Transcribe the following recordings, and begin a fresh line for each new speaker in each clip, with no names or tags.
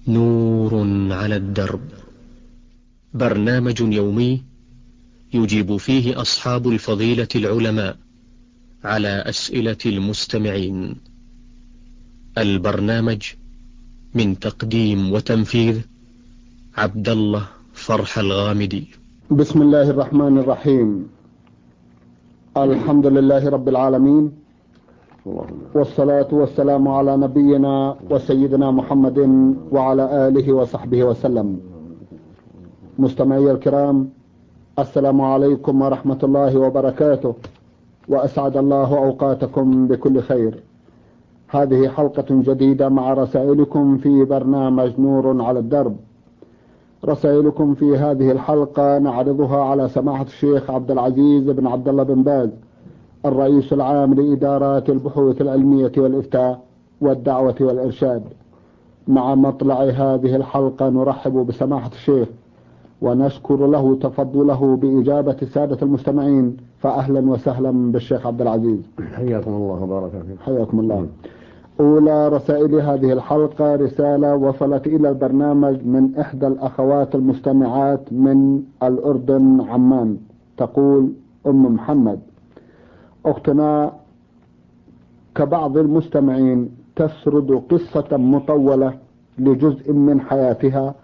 نور على الدرب، برنامج يومي يجيب فيه أصحاب الفضيلة العلماء على أسئلة المستمعين. البرنامج من تقديم وتنفيذ عبد الله فرح الغامدي.
بسم الله الرحمن الرحيم. الحمد لله رب العالمين، والصلاة والسلام على نبينا وسيدنا محمد وعلى آله وصحبه وسلم. مستمعي الكرام، السلام عليكم ورحمة الله وبركاته، وأسعد الله أوقاتكم بكل خير. هذه حلقة جديدة مع رسائلكم في برنامج نور على الدرب. رسائلكم في هذه الحلقة نعرضها على سماحة الشيخ عبد العزيز بن عبد الله بن باز، الرئيس العام لإدارات البحوث العلمية والإفتاء والدعوة والإرشاد. مع مطلع هذه الحلقة نرحب بسماحة الشيخ ونشكر له تفضله بإجابة السادة المستمعين، فأهلا وسهلا بالشيخ عبد العزيز.
حياكم الله وبارك فيكم.
حياكم الله. أولى رسائل هذه الحلقة رسالة وصلت إلى البرنامج من إحدى الأخوات المستمعات من الأردن عمان. تقول أم محمد: أختنا كبعض المستمعين تسرد قصة مطولة لجزء من حياتها،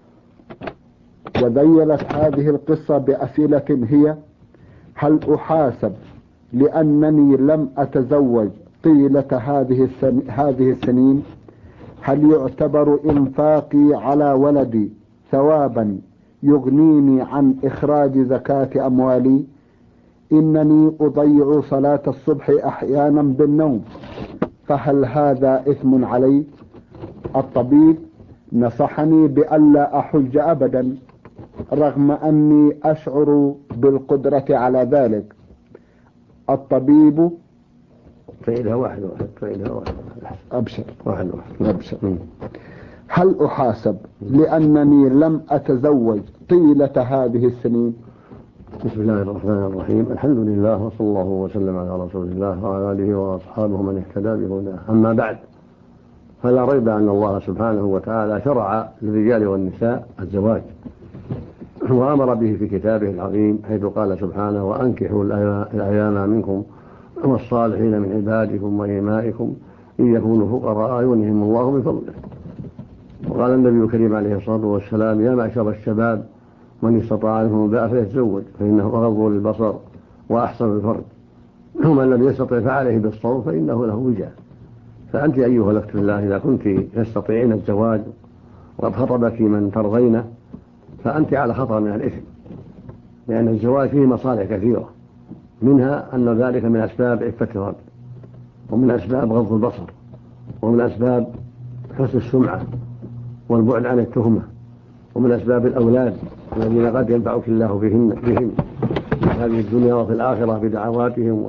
وذيلت هذه القصة بأسئلة هي: هل أحاسب لأنني لم أتزوج طيلة هذه السنين؟ هل يعتبر إنفاقي على ولدي ثوابا يغنيني عن إخراج زكاة أموالي؟ إنني أضيع صلاة الصبح أحيانا بالنوم، فهل هذا إثم علي؟ الطبيب نصحني بألا أحج أبدا رغم أني أشعر بالقدرة على ذلك. الطبيب
فإذا واحد
أبشر.
واحد
أبشر. هل أحاسب لأنني لم أتزوج طيلة هذه السنين؟
بسم الله الرحمن الرحيم. الحمد لله، وصلى الله وسلم على رسول الله وعلى آله وأصحابه من اهتدى بهداه. أما بعد، فلا ريب أن الله سبحانه وتعالى شرع للرجال والنساء الزواج، وأمر به في كتابه العظيم، حيث قال سبحانه: وأنكحوا الأيام منكم والصالحين من عبادكم وإمائكم إن يكونوا فقراء يغنيهم الله من فضله. وقال النبي الكريم عليه الصلاة والسلام: يا معشر الشباب من استطاع منكم الباء فليتزوج فإنه أغض للبصر وأحسن الفرج، ومن لم يستطع فعليه بالصوم فإنه له وجاء. فأنت أيها الأخت في الله، إذا كنت تستطيعين الزواج وقد خطبك من ترضينه، فأنت على خطر من الإثم، لأن الزواج فيه مصالح كثيرة، منها أن ذلك من أسباب عفة الرب، ومن أسباب غض البصر، ومن أسباب حسن السمعة والبعد عن التهمة، ومن أسباب الأولاد الذين قد ينفعك الله بهم في هذه الدنيا وفي الآخرة بدعواتهم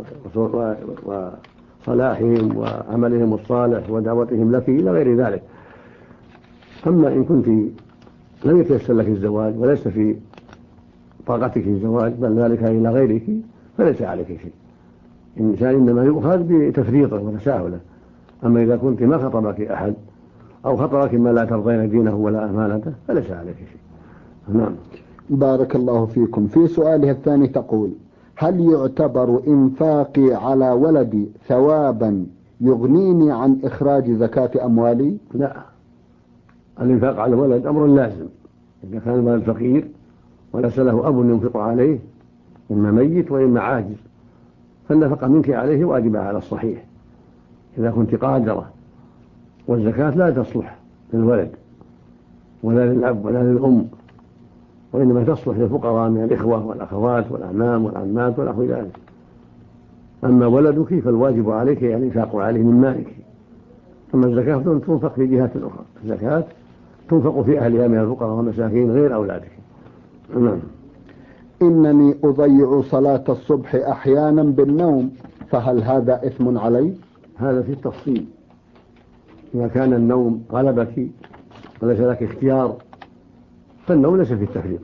وصلاحهم وعملهم الصالح ودعوتهم لك إلى غير ذلك. أما إن كنت لم يتيسر لك الزواج وليس في طاقتك الزواج، بل ذلك إلى غيرك، فليس عليك شيء. الإنسان إنما يؤخذ بتفريطه وتساهله. أما إذا كنت ما خطبك أحد أو خطبك ما لا ترضين دينه ولا أمانته، فليس عليك شيء. نعم.
بارك الله فيكم. في سؤالها الثاني تقول: هل يعتبر إنفاقي على ولدي ثوابا يغنيني عن إخراج زكاة أموالي؟
لا، الإنفاق على الولد أمر لازم. إذا كان الولد فقير وليس له أب ينفق عليه، إما ميت وإما عاجز، فالنفقة منك عليه واجبة على الصحيح إذا كنت قادرة. والزكاة لا تصلح للولد ولا للأب ولا للأم، وإنما تصلح للفقراء من الإخوة والأخوات والأعمام والعمات ونحو ذلك. أما ولدك فالواجب عليك الإنفاق عليه من مالك. أما الزكاة تنفق في جهات أخرى، الزكاة تنفق في أهلها من الفقراء والمساكين غير أولادك. نعم.
إنني أضيع صلاة الصبح أحيانا بالنوم، فهل هذا إثم علي؟
هذا في التفصيل. إذا كان النوم غلبك وليس لك اختيار، فالنوم ليس في التفريط،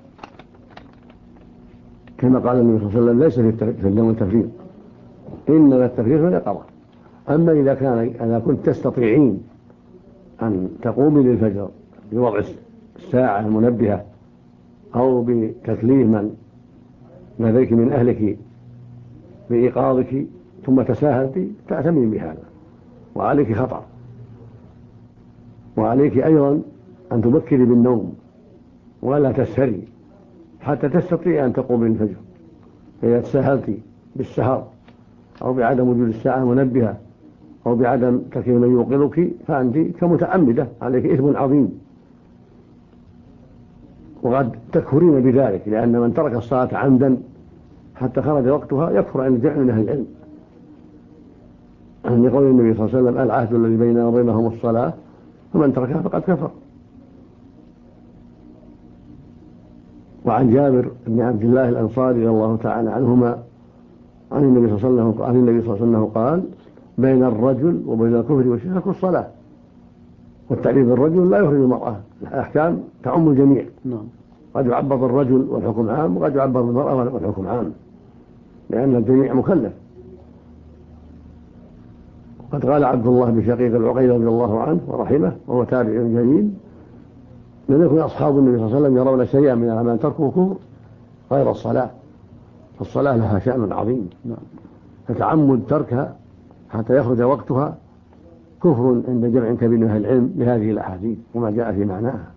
كما قال النبي صلى الله عليه وسلم: ليس في النوم التفريط، إنما التفريط في اليقظة. أما إذا كنت تستطيعين أن تقومي للفجر بوضع الساعة المنبهة أو بتكليف من لديك من أهلك بإيقاظك ثم تساهلت، تعتمين بهذا وعليك خطأ. وعليك أيضا أن تبكري بالنوم ولا تسهري حتى تستطيع أن تقومي بالفجر. إذا تساهلت بالسهر أو بعدم وجود الساعة المنبهة أو بعدم تكليف من يوقظك فأنت كمتعمدة، عليك إثم عظيم، وقد تكفرين بذلك، لأن من ترك الصلاة عمدا حتى خرج وقتها يكفر عند جمع من أهل العلم، لقول النبي صلى الله عليه وسلم: العهد الذي بيننا وبينهم الصلاة فمن تركها فقد كفر. وعن جابر بن عبد الله الأنصاري رضي الله تعالى عنهما عن النبي صلى الله عليه وسلم قال: بين الرجل وبين الكفر والشرك الصلاة. والتعريف بالرجل لا يخرج المرأة، الأحكام تعم الجميع. قد يعبر الرجل والحكم عام، وقد يعبر المرأة والحكم عام، لأن الجميع مكلف. قد قال عبد الله بن شقيق العقيل رضي الله عنه ورحمه وهو تابع جليل: لم يكن أصحاب النبي صلى الله عليه وسلم يرون شيئا من الأعمال تركه كفر غير الصلاة، فالصلاة لها شأن عظيم، فتعمد تركها حتى يخرج وقتها كفر عند جمع كبير من أهل العلم لهذه الأحاديث وما جاء في معناها.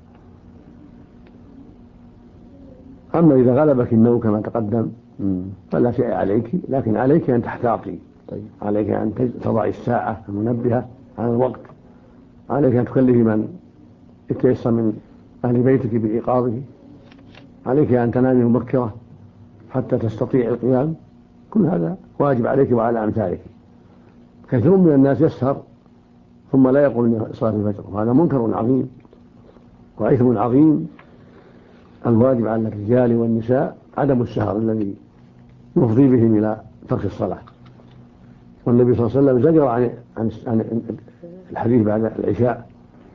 أما إذا غلبك النوم كما تقدم فلا شيء عليك، لكن عليك أن تحتاطي. عليك أن تضعي الساعة المنبهة على الوقت، عليك أن تكلفي من يتيسر من أهل بيتك بإيقاظه، عليك أن تنامي مبكرة حتى تستطيع القيام. كل هذا واجب عليك وعلى أمثالك. كثير من الناس يسهر ثم لا يقوم صلاة الفجر، وهذا منكر عظيم وإثم عظيم. الواجب على الرجال والنساء عدم السهر الذي يفضي بهم إلى ترك الصلاة. والنبي صلى الله عليه وسلم زجر عن الحديث بعد العشاء،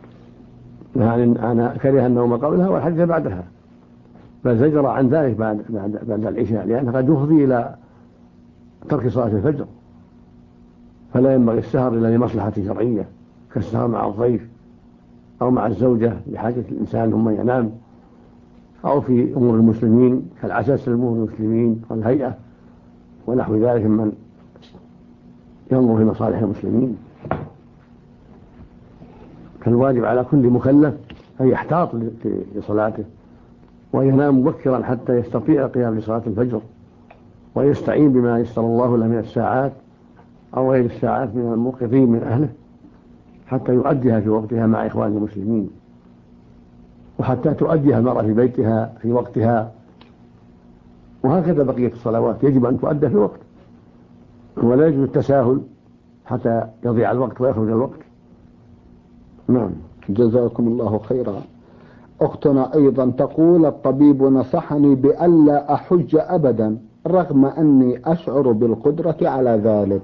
أنا كره النوم قبلها والحديث بعدها، بل زجر عن ذلك بعد العشاء، لأنه قد يفضي إلى ترك صلاة الفجر. فلا ينبغي السهر إلا لمصلحة شرعية، كالسهر مع الضيف أو مع الزوجة لحاجة الإنسان ثم ينام، أو في أمور المسلمين كالعساس لأمور المسلمين والهيئة ونحو ذلك من ينظر في مصالح المسلمين. فالواجب على كل مكلف أن يحتاط لصلاته وينام مبكرا حتى يستطيع القيام لصلاة الفجر، ويستعين بما يسر الله له من الساعات أو غير الساعات من الموقظين من أهله حتى يؤديها في وقتها مع إخوان المسلمين، وحتى تؤديها المرأة في بيتها في وقتها. وهكذا بقية الصلوات يجب أن تؤدى في وقت، ولا يجب التساهل حتى يضيع الوقت ويخرج الوقت. نعم.
جزاكم الله خيرا. أختنا أيضا تقول: الطبيب نصحني بألا أحج أبدا رغم أني أشعر بالقدرة على ذلك.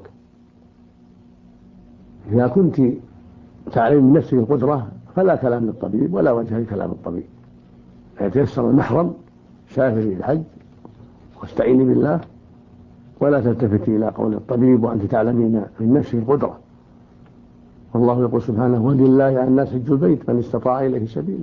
إذا كنت تعلم من نفسك القدرة فلا كلام للطبيب ولا وجه لكلام الطبيب. يتيسر المحرم سافري الحج واستعيني بالله، ولا تلتفتي إلى قول الطبيب وأنت تعلمين من نفسك القدرة. والله يقول سبحانه: ولله على الناس حج البيت من استطاع إليه سبيلا.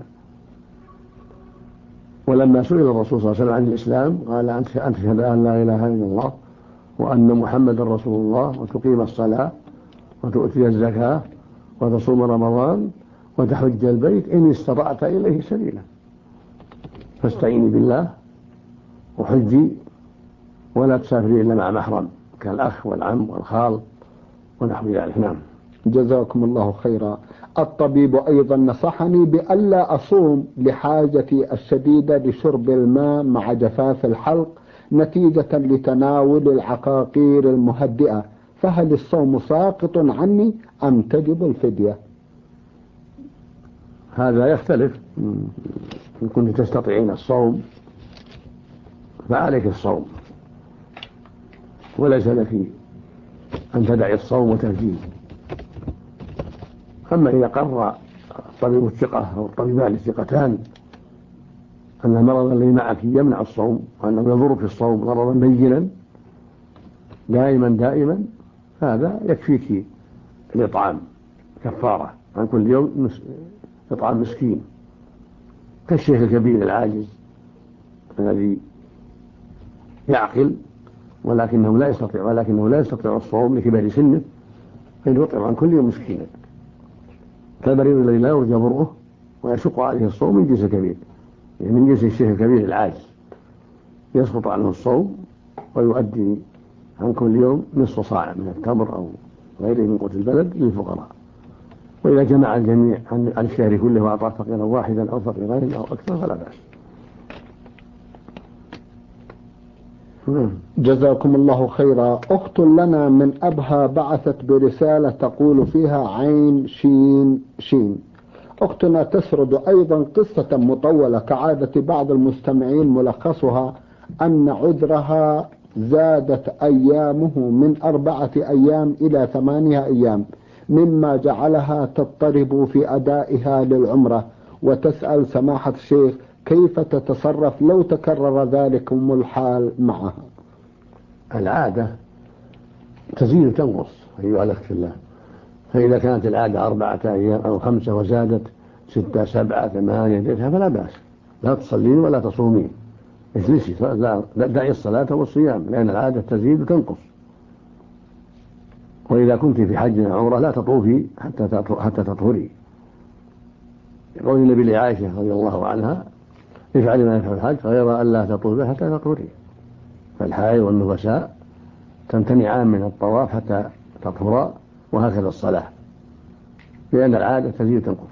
ولما سئل الرسول صلى الله عليه وسلم عن الإسلام قال: أن تشهد أن لا إله إلا الله وأن محمد رسول الله وتقيم الصلاة وتؤتي الزكاة وتصوم رمضان وتحج البيت إن استطعت إليه سبيلا. فاستعيني بالله وحجي، ولا تسافري إلا مع محرم كالأخ والعم والخال ونحو ذلك. نعم.
جزاكم الله خيرا. الطبيب أيضا نصحني بألا أصوم لحاجتي الشديدة لشرب الماء مع جفاف الحلق نتيجة لتناول العقاقير المهدئة، فهل الصوم ساقط عني أم تجب الفدية؟
هذا يختلف. إن كنت تستطيعين الصوم فعليك الصوم، وليس لك أن تدعي الصوم وترجيه. أما إذا قرر الطبيب الثقة أو الطبيبان الثقتان أن المرض الذي معك يمنع الصوم وأنه يضر في الصوم ضررا بينا دائما، هذا يكفيك الإطعام كفارة عن كل يوم إطعام مسكين كالشيخ الكبير العاجز الذي يعقل ولكنه لا يستطيع الصوم لكبر سنه، فإنه يطعم عن كل يوم مسكينا. كالمريض الذي لا يرجى برؤه ويشق عليه الصوم من جنس الكبير، يعني من جنس الشيخ الكبير العاجز، يسقط عنه الصوم ويؤدي عن كل يوم نصف صاع من التمر أو غيره من قوت البلد للفقراء. وإذا جمع الجميع عن الشهر كله وأعطى فقيرا واحدا أو فقيرين أو أكثر فلا بأس.
جزاكم الله خيرا. أخت لنا من أبها بعثت برسالة تقول فيها عين شين شين. أختنا تسرد أيضا قصة مطولة كعادة بعض المستمعين، ملخصها أن عذرها زادت أيامه من 4 أيام إلى 8 أيام، مما جعلها تضطرب في أدائها للعمرة، وتسأل سماحة الشيخ كيف تتصرف لو تكرر ذلكم الحال معها.
العادة تزيد وتنقص أيها الأخ في الله، فإذا كانت العادة 4 أيام أو 5 وزادت 6 7 8 فلا بأس، لا تصلين ولا تصومين، اجلسي دعي الصلاة والصيام، لأن العادة تزيد وتنقص. وإذا كنت في حج أو عمرة لا تطوفي حتى تطهري، يقول النبي لعائشة رضي الله عنها افعلي ما يفعل الحج غير أن لا تطوفي حتى تطهري. فالحائض والنفساء تمتنعان من الطواف حتى تطهرا، وهكذا الصلاة، لأن العادة تزيد وتنقص.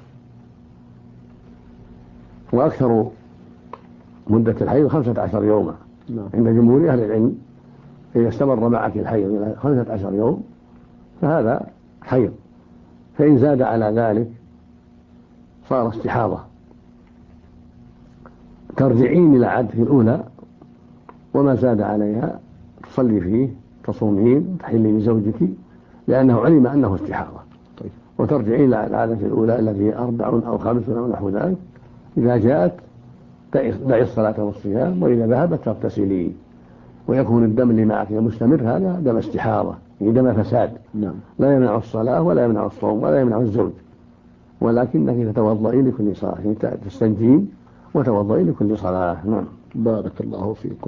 وأكثر مدة الحيض 15 يوما عند جمهور أهل العلم. إذا استمر معك الحيض إلى 15 يوم فهذا حيض، فإن زاد على ذلك صار استحاضة، ترجعين إلى عادتك الأولى، وما زاد عليها تصلي فيه، تصومين، تحلي لزوجك لأنه علم أنه استحاضة. وترجعين إلى العادة الأولى التي هي 4 أو 5 أو نحو ذلك. إذا جاءت دعي الصلاة والصيام، وإذا ذهبت تغتسلي، ويكون الدم اللي معك مستمر هذا دم استحاضة، دم فساد، لا يمنع الصلاة ولا يمنع الصوم ولا يمنع الزوج، ولكنك تتوضئي لكل صلاة، تستنجين وتوضئي لكل صلاة.
بارك الله فيكم.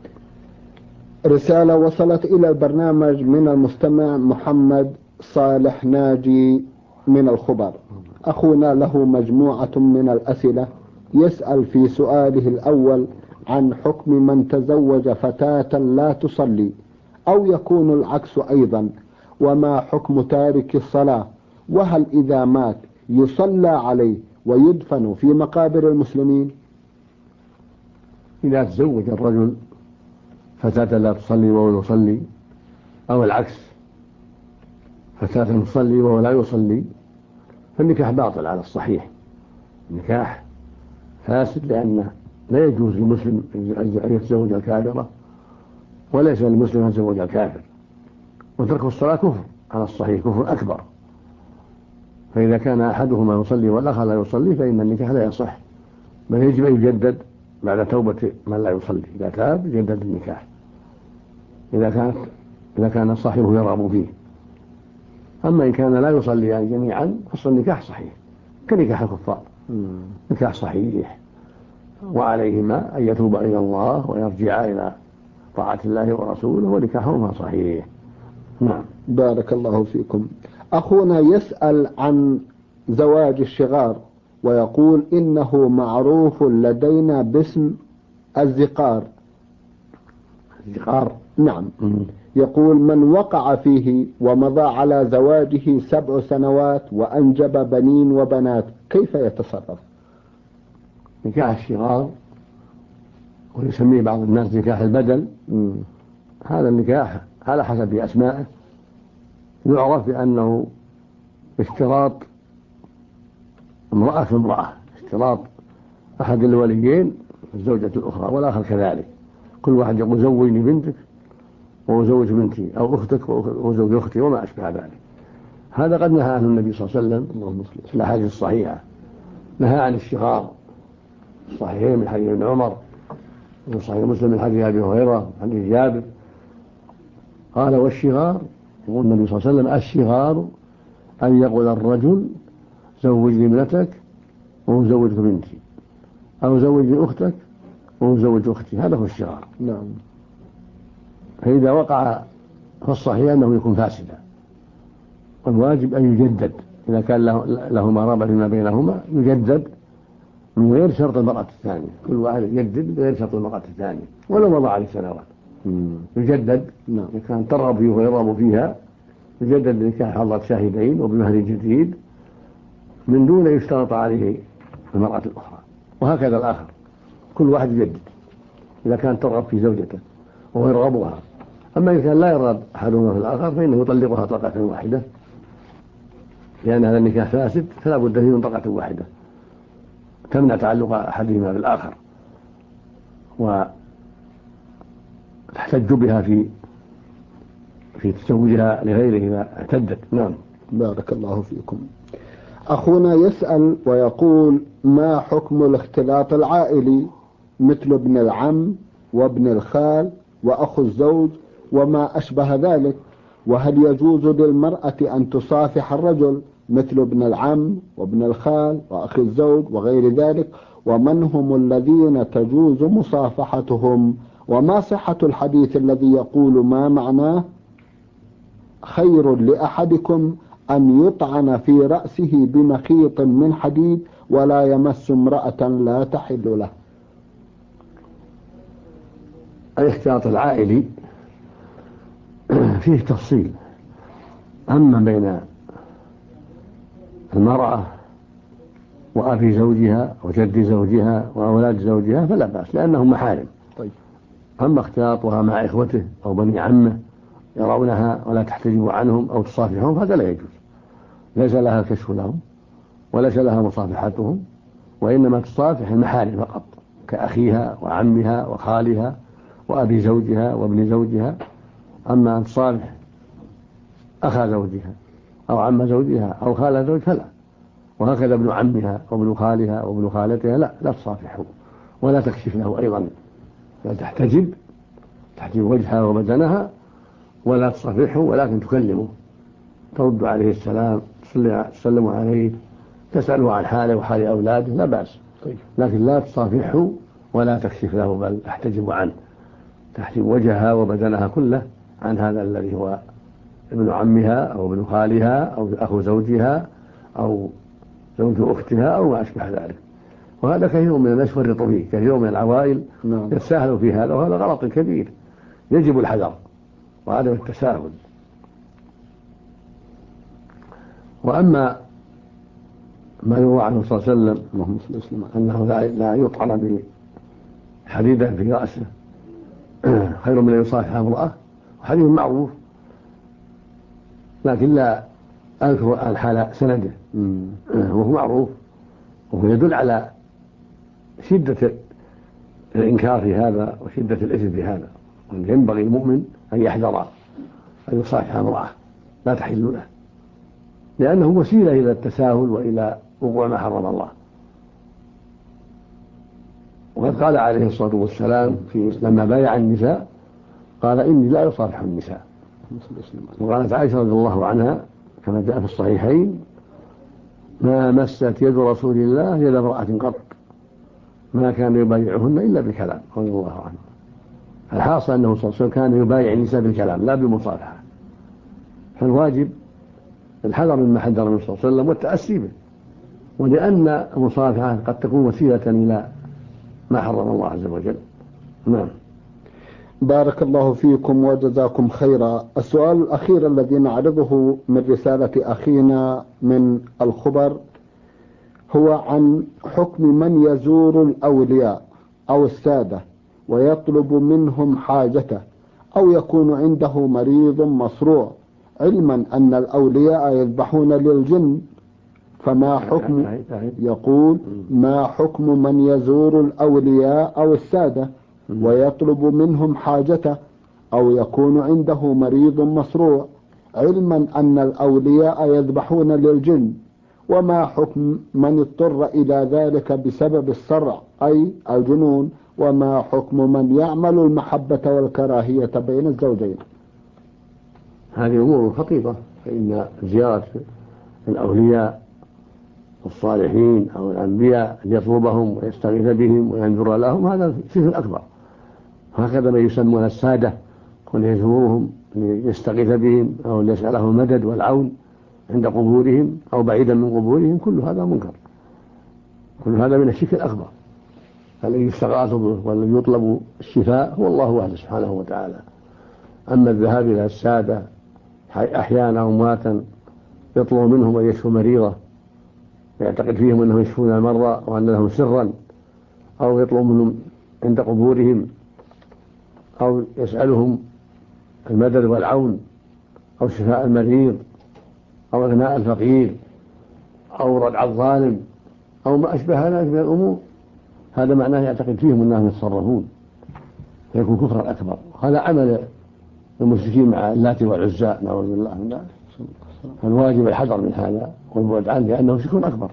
رسالة وصلت إلى البرنامج من المستمع محمد صالح ناجي من الخبر. أخونا له مجموعة من الأسئلة، يسأل في سؤاله الأول عن حكم من تزوج فتاة لا تصلي، أو يكون العكس أيضا، وما حكم تارك الصلاة، وهل إذا مات يصلى عليه ويدفن في مقابر المسلمين؟
إذا تزوج الرجل فتاة لا تصلي وهو يصلي، أو العكس فتاة تصلي وهو لا يصلي، فالنكاح باطل على الصحيح، النكاح فاسد، لأنه لا يجوز للمسلم أن يتزوج الكافرة، وليس للمسلم أن يتزوج الكافر. وترك الصلاة كفر على الصحيح، كفر أكبر. فإذا كان أحدهما يصلي والآخر لا يصلي فإن النكاح لا يصح، بل يجب أن يجدد بعد توبة من لا يصلي. إذا تاب يجدد النكاح إذا كان صاحبه يرغب فيه. أما إن كان لا يصلي يعني جميعا فالنكاح صحيح كنكاح الكفار، نكاح صحيح، وعليهما أن يتوبا إلى الله ويرجعا إلى طاعة الله ورسوله، ونكاحهما صحيح.
بارك الله فيكم. أخونا يسأل عن زواج الشغار، ويقول إنه معروف لدينا باسم الزقار.
الزقار؟
نعم. يقول من وقع فيه ومضى على زواجه 7 سنوات وأنجب بنين وبنات كيف يتصرف؟
نكاح الشغار، ويسميه بعض الناس نكاح البدل، هذا النكاح على حسب أسمائه يعرف بأنه اشتراط امرأة في امرأة، اشتراط أحد الوليين الزوجة الأخرى والآخر كذلك. كل واحد يقول زوجني بنتك وزوج بنتي، أو أختك وزوج أختي، وما أشبه ذلك. هذا قد نهى عنه النبي صلى الله عليه وسلم في الأحاديث الصحيحة، نهى عن الشغار الصحيحين من حديث ابن عمر، ومن صحيح مسلم من حديث أبي هريرة حديث جابر. قال والشغار، يقول النبي صلى الله عليه وسلم الشغار أن يقول الرجل زوجني ابنتك وزوجك بنتي، أو زوج أختك وزوج أختي، هذا هو الشغار.
نعم.
فإذا وقع فالصحيح أنه يكون فاسدا، والواجب أن يجدد إذا كان لهما رابع فيما بينهما، يجدد من غير شرط المرأة الثانية، كل واحد يجدد بغير شرط المرأة الثانية ولو مضى عليه سنوات. يجدد إذا كان ترغب فيه ويرغب فيها، يجدد بنكاح حضرة شاهدين وبمهر جديد من دون يشترط عليه المرأة الأخرى، وهكذا الآخر كل واحد يجدد إذا كان ترغب في زوجته وهو يرغبها. أما إذا كان لا يرغب أحدهما في الآخر فإنه يطلقها طلقة واحدة، لأن هذا النكاح فاسد، فلا بد فيه من طلقة واحدة تمنع تعلق أحدهما بالآخر، وتحتج بها في تزوجها لغيره إذا اعتدت. نعم.
بارك الله فيكم. أخونا يسأل ويقول: ما حكم الاختلاط العائلي مثل ابن العم وابن الخال وأخو الزوج وما أشبه ذلك؟ وهل يجوز للمرأة أن تصافح الرجل مثل ابن العم وابن الخال وأخي الزوج وغير ذلك؟ ومن هم الذين تجوز مصافحتهم؟ وما صحة الحديث الذي يقول ما معناه: خير لأحدكم أن يطعن في رأسه بمخيط من حديد ولا يمس امرأة لا تحل له؟
الاختلاط العائلي فيه تفصيل، أما بين المرأة وأبي زوجها وجد زوجها وأولاد زوجها فلا بأس لأنهم محارم.
طيب.
أما اختلاطها مع إخوته أو بني عمه يرونها ولا تحتجب عنهم أو تصافحهم هذا لا يجوز، ليس لها الكشف لهم وليس لها مصافحتهم، وإنما تصافح المحارم فقط كأخيها وعمها وخالها وأبي زوجها وابن زوجها. أما أن تصافح أخا زوجها أو عم زوجها أو خال زوج فلا، وهكذا ابن عمها وابن خالها وابن خالتها لا تصافحه ولا تكشف له أيضا، لا تحتجب وجهها وبدنها ولا تصافحه، ولكن تكلمه، ترد عليه السلام، تسلم عليه، تسأله عن حاله وحال أولاده، لا بأس. لكن لا تصافحه ولا تكشف له، بل تحتجب عنه، تحجب وجهها وبدنها كله عن هذا الذي هو ابن عمها أو ابن خالها أو أخو زوجها أو زوج أختها أو ما أشبه ذلك. وهذا كثير من الناس يفرط فيه، كثير من العوائل يتساهلوا في هذا، وهذا غلط كبير يجب الحذر وعدم التساهل. وأما ما يروى عنه صلى الله عليه وسلم أنه لا يطعن بحديدة في رأسه خير من أن يصافح امرأة، حديث معروف، لكن لا أذكر الحالة سنده، وهو معروف، وهو يدل على شدة الإنكار في هذا وشدة الإثم في هذا، وأن ينبغي المؤمن أن يحذر أن يصافح امرأة لا تحل له، لأنه وسيلة إلى التساهل وإلى وقوع ما حرم الله. وقد قال عليه الصلاة والسلام لما بايع النساء قال: إني لا يصافح النساء. وقالت عائشة رضي الله عنها كما جاء في الصحيحين: ما مست يد رسول الله يد امرأة قط، ما كان يبايعهن إلا بالكلام، رضي الله عنه. الحاصل أنه صلى الله عليه وسلم كان يبايع النساء بالكلام لا بالمصافحة، فالواجب الحذر مما حذر النبي صلى الله عليه وسلم والتأسي به، ولأن المصافحة قد تكون وسيلة إلى ما حرم الله عز وجل. نعم.
بارك الله فيكم وجزاكم خيرا. السؤال الأخير الذي نعرضه من رسالة أخينا من الخبر هو عن حكم من يزور الأولياء أو السادة ويطلب منهم حاجته، أو يكون عنده مريض مصروع، علما أن الأولياء يذبحون للجن، فما حكم، يقول: ما حكم من يزور الأولياء أو السادة ويطلب منهم حاجته، أو يكون عنده مريض مصروع، علما أن الأولياء يذبحون للجن؟ وما حكم من اضطر إلى ذلك بسبب الصرع أي الجنون؟ وما حكم من يعمل المحبة والكراهية بين الزوجين؟
هذه أمور خطيرة، فإن زيارة الأولياء الصالحين أو الأنبياء أن يطلبهم ويستغيث بهم وينذر لهم، هذا شرك أكبر. هكذا ما يسمون السادة كن يزورهم ليستغيث بهم أو ليسألهم المدد والعون عند قبورهم أو بعيدا من قبورهم، كل هذا منكر، كل هذا من الشرك الأكبر. الذي يستغاث به والذي يطلب الشفاء هو الله وحده سبحانه وتعالى. أما الذهاب إلى السادة أحيانا أو أمواتا يطلب منهم أن يشفوا مريضة يعتقد فيهم أنهم يشفون المرضى وأن لهم سرا، أو يطلب منهم عند قبورهم، أو يسألهم المدد والعون أو شفاء المريض أو إغناء الفقير أو ردع الظالم أو ما أشبه ذلك من الأمور، هذا معناه يعتقد فيهم أنهم يتصرفون، فيكون كفرا أكبر. هذا عمل المشركين مع اللات والعزى، نعوذ بالله من ذلك. فالواجب الحذر من هذا والبعد عنه لأنه شرك أكبر.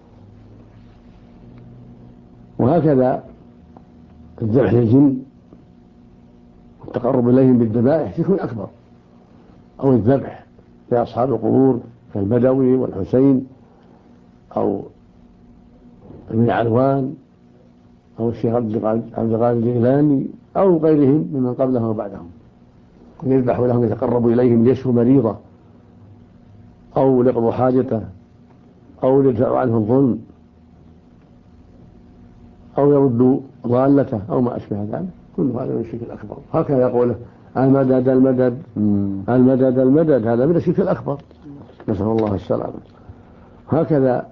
وهكذا الذبح للجن والتقرب إليهم بالذبائح شرك أكبر، أو الذبح لأصحاب القبور كالبدوي والحسين أو ابن علوان أو الشيخ عبد القادر الجيلاني أو غيرهم ممن قبلهم وبعدهم، يذبح لهم يتقرب إليهم ليشفوا مريضة أو ليقضوا حاجته أو ليدفعوا عنه الظلم أو يردوا ضالته أو ما أشبه ذلك، كل هذا من الشرك الأكبر. هكذا يقوله المدد المدد المدد المدد، هذا من الشرك الأكبر، نسأل الله السلامة. هكذا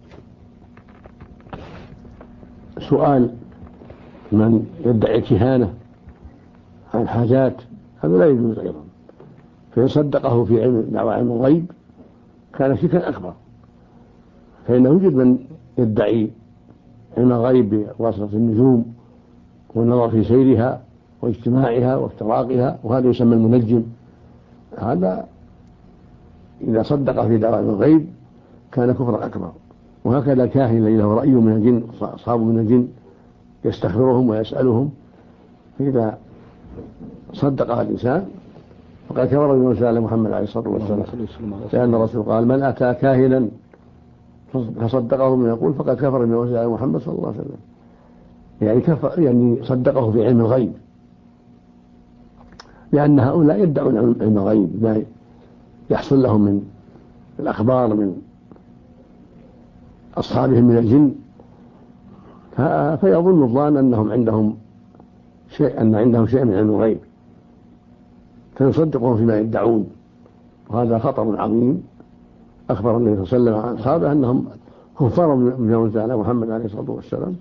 سؤال من يدعي كهانة عن حاجات هذا لا يجوز أيضا، فإن صدقه في دعوى علم الغيب كان شركا أكبر، فإنه يوجد من يدعي علم الغيب بواسطة النجوم والنظر في سيرها واجتماعها وافتراقها، وهذا يسمى المنجم. هذا إذا صدق في دعوى علم الغيب كان كفرا أكبر. وهكذا الكاهن الذي له رأي من الجن أصحاب من الجن يستخبرهم ويسألهم، فإذا صدقها الإنسان فقد كفر بما أنزل على محمد عليه الصلاة والسلام، لأن الرسول قال من أتى كاهنا فصدقه من يقول فقد كفر بما أنزل على محمد صلى الله عليه وسلم، يعني كفر، يعني صدقه في علم الغيب، لأن هؤلاء يدعون علم الغيب ما يحصل لهم من الأخبار من أصحابهم من الجن، فيظن الظان أنهم عندهم شيء، أن عندهم شيء من علم الغيب فيصدقهم فيما يدعون، وهذا خطر عظيم. أخبر النبي صلى الله عليه وسلم عن أصحابه أنهم كفار بما أنزل على محمد عليه الصلاة والسلام.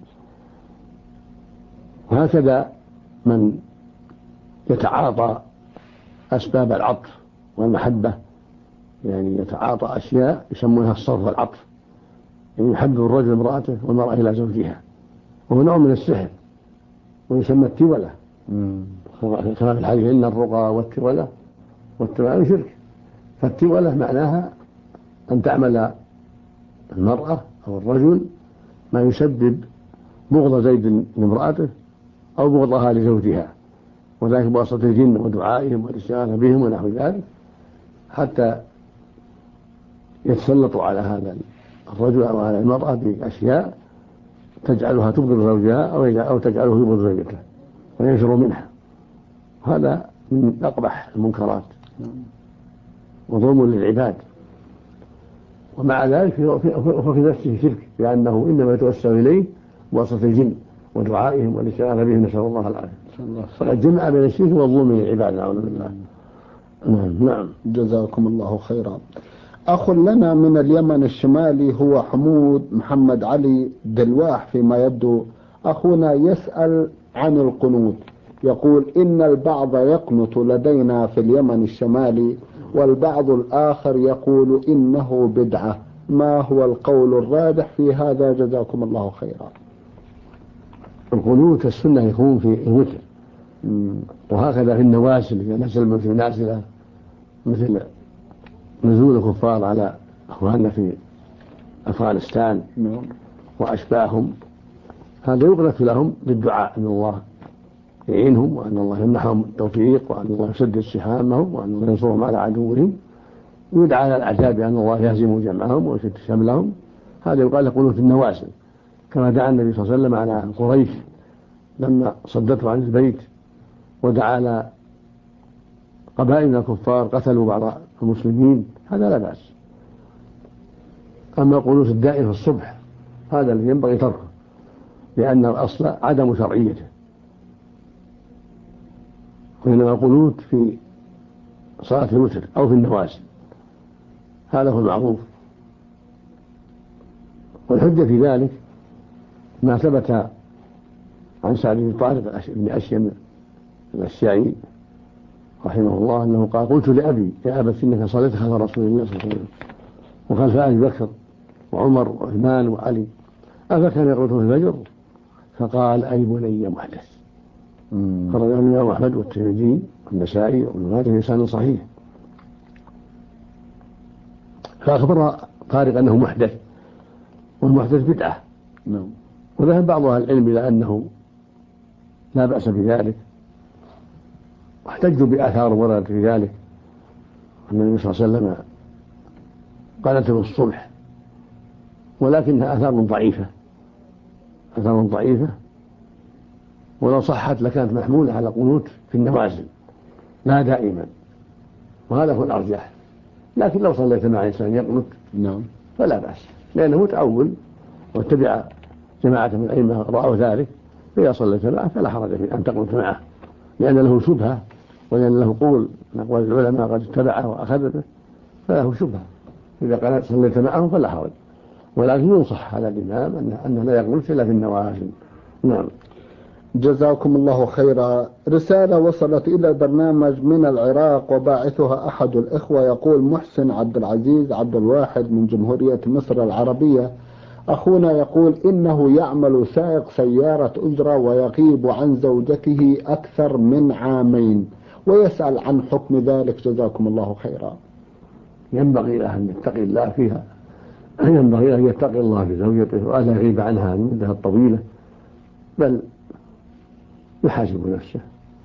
وهكذا من يتعاطى أسباب العطف والمحبة، يعني يتعاطى أشياء يسمونها الصرف والعطف، يعني يحبب الرجل امرأته والمرأة إلى زوجها، وهو نوع من السحر ويسمى التولة، كما في الحديث إن الرقى والتولة شرك. فالتولة معناها أن تعمل المرأة أو الرجل ما يسبب بغض زيد لامرأته أو بغضها لزوجها، وذلك بواسطة الجن ودعائهم والاستغاثة بهم ونحو ذلك، حتى يتسلطوا على هذا الرجل أو على المرأة بأشياء تجعلها تبغض زوجها أو تجعله يبغض زوجته وينفر منها. هذا من أقبح المنكرات وظلم للعباد، ومع ذلك ففي نفسه شرك، لأنه إنما يتوسل إليه بواسطة الجن ودعائهم والاستغاثة بهم، نسأل الله العافية. فقد جمع بين الشرك والظلم للعباد، نعوذ بالله. نعم،
جزاكم الله خيرا. أخ لنا من اليمن الشمالي هو حمود محمد علي دلواح فيما يبدو، أخونا يسأل عن القنوت، يقول إن البعض يقنط لدينا في اليمن الشمالي والبعض الآخر يقول إنه بدعة، ما هو القول الراجح في هذا؟ جزاكم الله خيرا.
القنوت السنة يكون في الوتر، وهكذا في النوازل، إذا نزل مثل نازلة مثل نزول الكفار على أخواننا في أفغانستان وأشباههم، هذا يقنط لهم بالدعاء أن الله يعينهم وأن الله يمنحهم التوفيق وأن الله يسدد سهامهم وأن الله ينصرهم على عدوهم، ويدعى على الأعداء بأن الله يهزم جمعهم ويشتت شملهم، هذا يقال له قنوت النوازل، كما دعا النبي صلى الله عليه وسلم على قريش لما صدته عن البيت، ودعا على قبائل من الكفار قتلوا بعض المسلمين، هذا لا بأس. أما القنوت الدائم في الصبح هذا الذي ينبغي تركه، لأن الأصل عدم شرعيته، وإنما القنوت في صلاة الوتر أو في النوازل، هذا هو المعروف. والحجة في ذلك ما ثبت عن سعد بن طارق بن أشيم الأشيعي رحمه الله أنه قال: قلت لأبي يا أبت إنك صليت خلف رسول الله صلى الله عليه وسلم وخلف أبي بكر وعمر وعثمان وعلي، أفكان يقنط في الفجر؟ فقال: أي بني محدث. خرج الإمام أحمد والترمذي والنسائي وابن ماجه بإسناد صحيح. فأخبر طارق أنه محدث، والمحدث بدعة. وذهب بعض أهل العلم إلى أنه لا بأس بذلك، واحتجوا بآثار وردت في ذلك، أن النبي صلى الله عليه وسلم قالت في الصبح، ولكنها آثار ضعيفة، ولو صحت لكانت محمولة على قنوت في النوازل لا دائما، وهذا هو الأرجح. لكن لو صليت مع إنسان يقنط فلا بأس، لأنه متأول واتبع جماعة من الأئمة رأوا ذلك، فإذا صليت معه فلا حرج في أن تقنط معه، لأن له شبهة، ولأن له قول من أقوال العلماء قد اتبعه وأخذ به، فله شبهة. إذا صليت معه فلا حرج، ولكن ينصح على الإمام أنه لا يقنط إلا في النوازل. نعم.
جزاكم الله خيرا. رسالة وصلت إلى البرنامج من العراق، وباعثها أحد الإخوة يقول: محسن عبد العزيز عبد الواحد من جمهورية مصر العربية. أخونا يقول إنه يعمل سائق سيارة أجرة ويغيب عن زوجته أكثر من عامين، ويسأل عن حكم ذلك. جزاكم الله خيرا.
ينبغي له أن يتقي الله فيها، ينبغي له أن يتقي الله في زوجته وألا يغيب عنها المدة الطويلة، بل يحاسب نفسه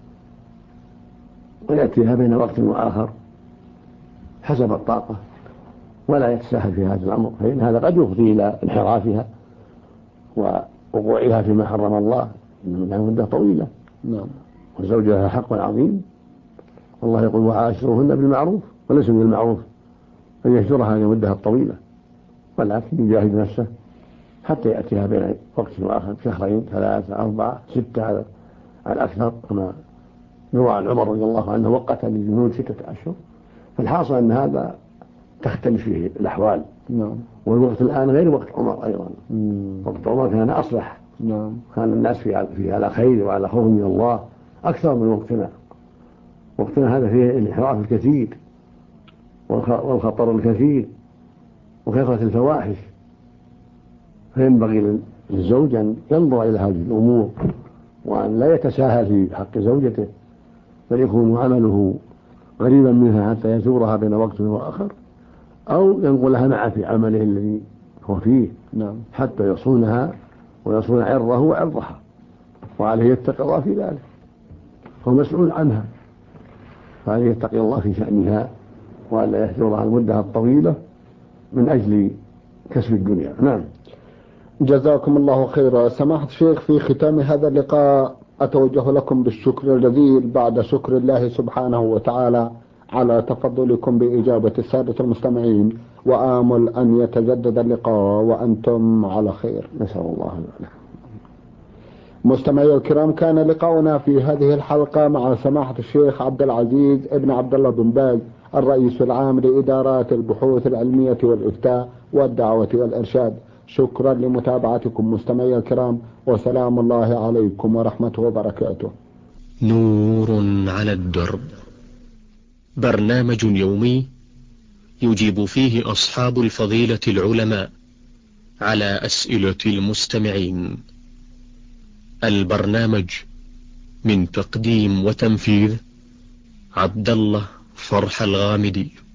ويأتيها بين وقت وآخر حسب الطاقة، ولا يتساهل في هذا الأمر، فإن هذا قد يفضي إلى انحرافها ووقوعها فيما حرم الله، إنها مدة طويلة. وزوجها حق عظيم، والله يقول: وعاشروهن بالمعروف، وليس من المعروف أن يهجرها هذه المدة الطويلة، ولكن يجاهد نفسه حتى يأتيها بين وقت وآخر، 2 3 4 6 على الأكثر، كما يروى عن عمر رضي الله عنه وقت للجنود 6 أشهر. فالحاصل أن هذا تختلف فيه الأحوال. والوقت الآن غير وقت عمر أيضا. وقت عمر كان أصلح، كان الناس فيه على خير وعلى خوف من الله أكثر من وقتنا. وقتنا هذا فيه الانحراف الكثير والخطر الكثير وكثرة الفواحش، فينبغي للزوج أن ينظر إلى هذه الأمور، وأن لا يتساهل في حق زوجته، بل يكون عمله قريبا منها حتى يزورها بين وقت وآخر، أو ينقلها معه في عمله الذي هو فيه، حتى يصونها ويصون عرضه وعرضها، وعليه يتقي الله في ذلك، هو مسؤول عنها، فعليه يتقي الله في شأنها، وألا يهجرها المدة الطويلة من أجل كسب الدنيا. نعم.
جزاكم الله خيرا. سماحة الشيخ، في ختام هذا اللقاء أتوجه لكم بالشكر الجزيل بعد شكر الله سبحانه وتعالى على تفضلكم بإجابة السادة المستمعين، وآمل أن يتجدد اللقاء وأنتم على خير.
نسأل الله لك.
مستمعي الكرام، كان لقاؤنا في هذه الحلقة مع سماحة الشيخ عبد العزيز ابن عبد الله بن باز، الرئيس العام لإدارات البحوث العلمية والإفتاء والدعوة والإرشاد. شكرا لمتابعتكم مستمعي الكرام، وسلام الله عليكم ورحمته وبركاته.
نور على الدرب، برنامج يومي يجيب فيه أصحاب الفضيلة العلماء على أسئلة المستمعين. البرنامج من تقديم وتنفيذ عبد الله فرح الغامدي.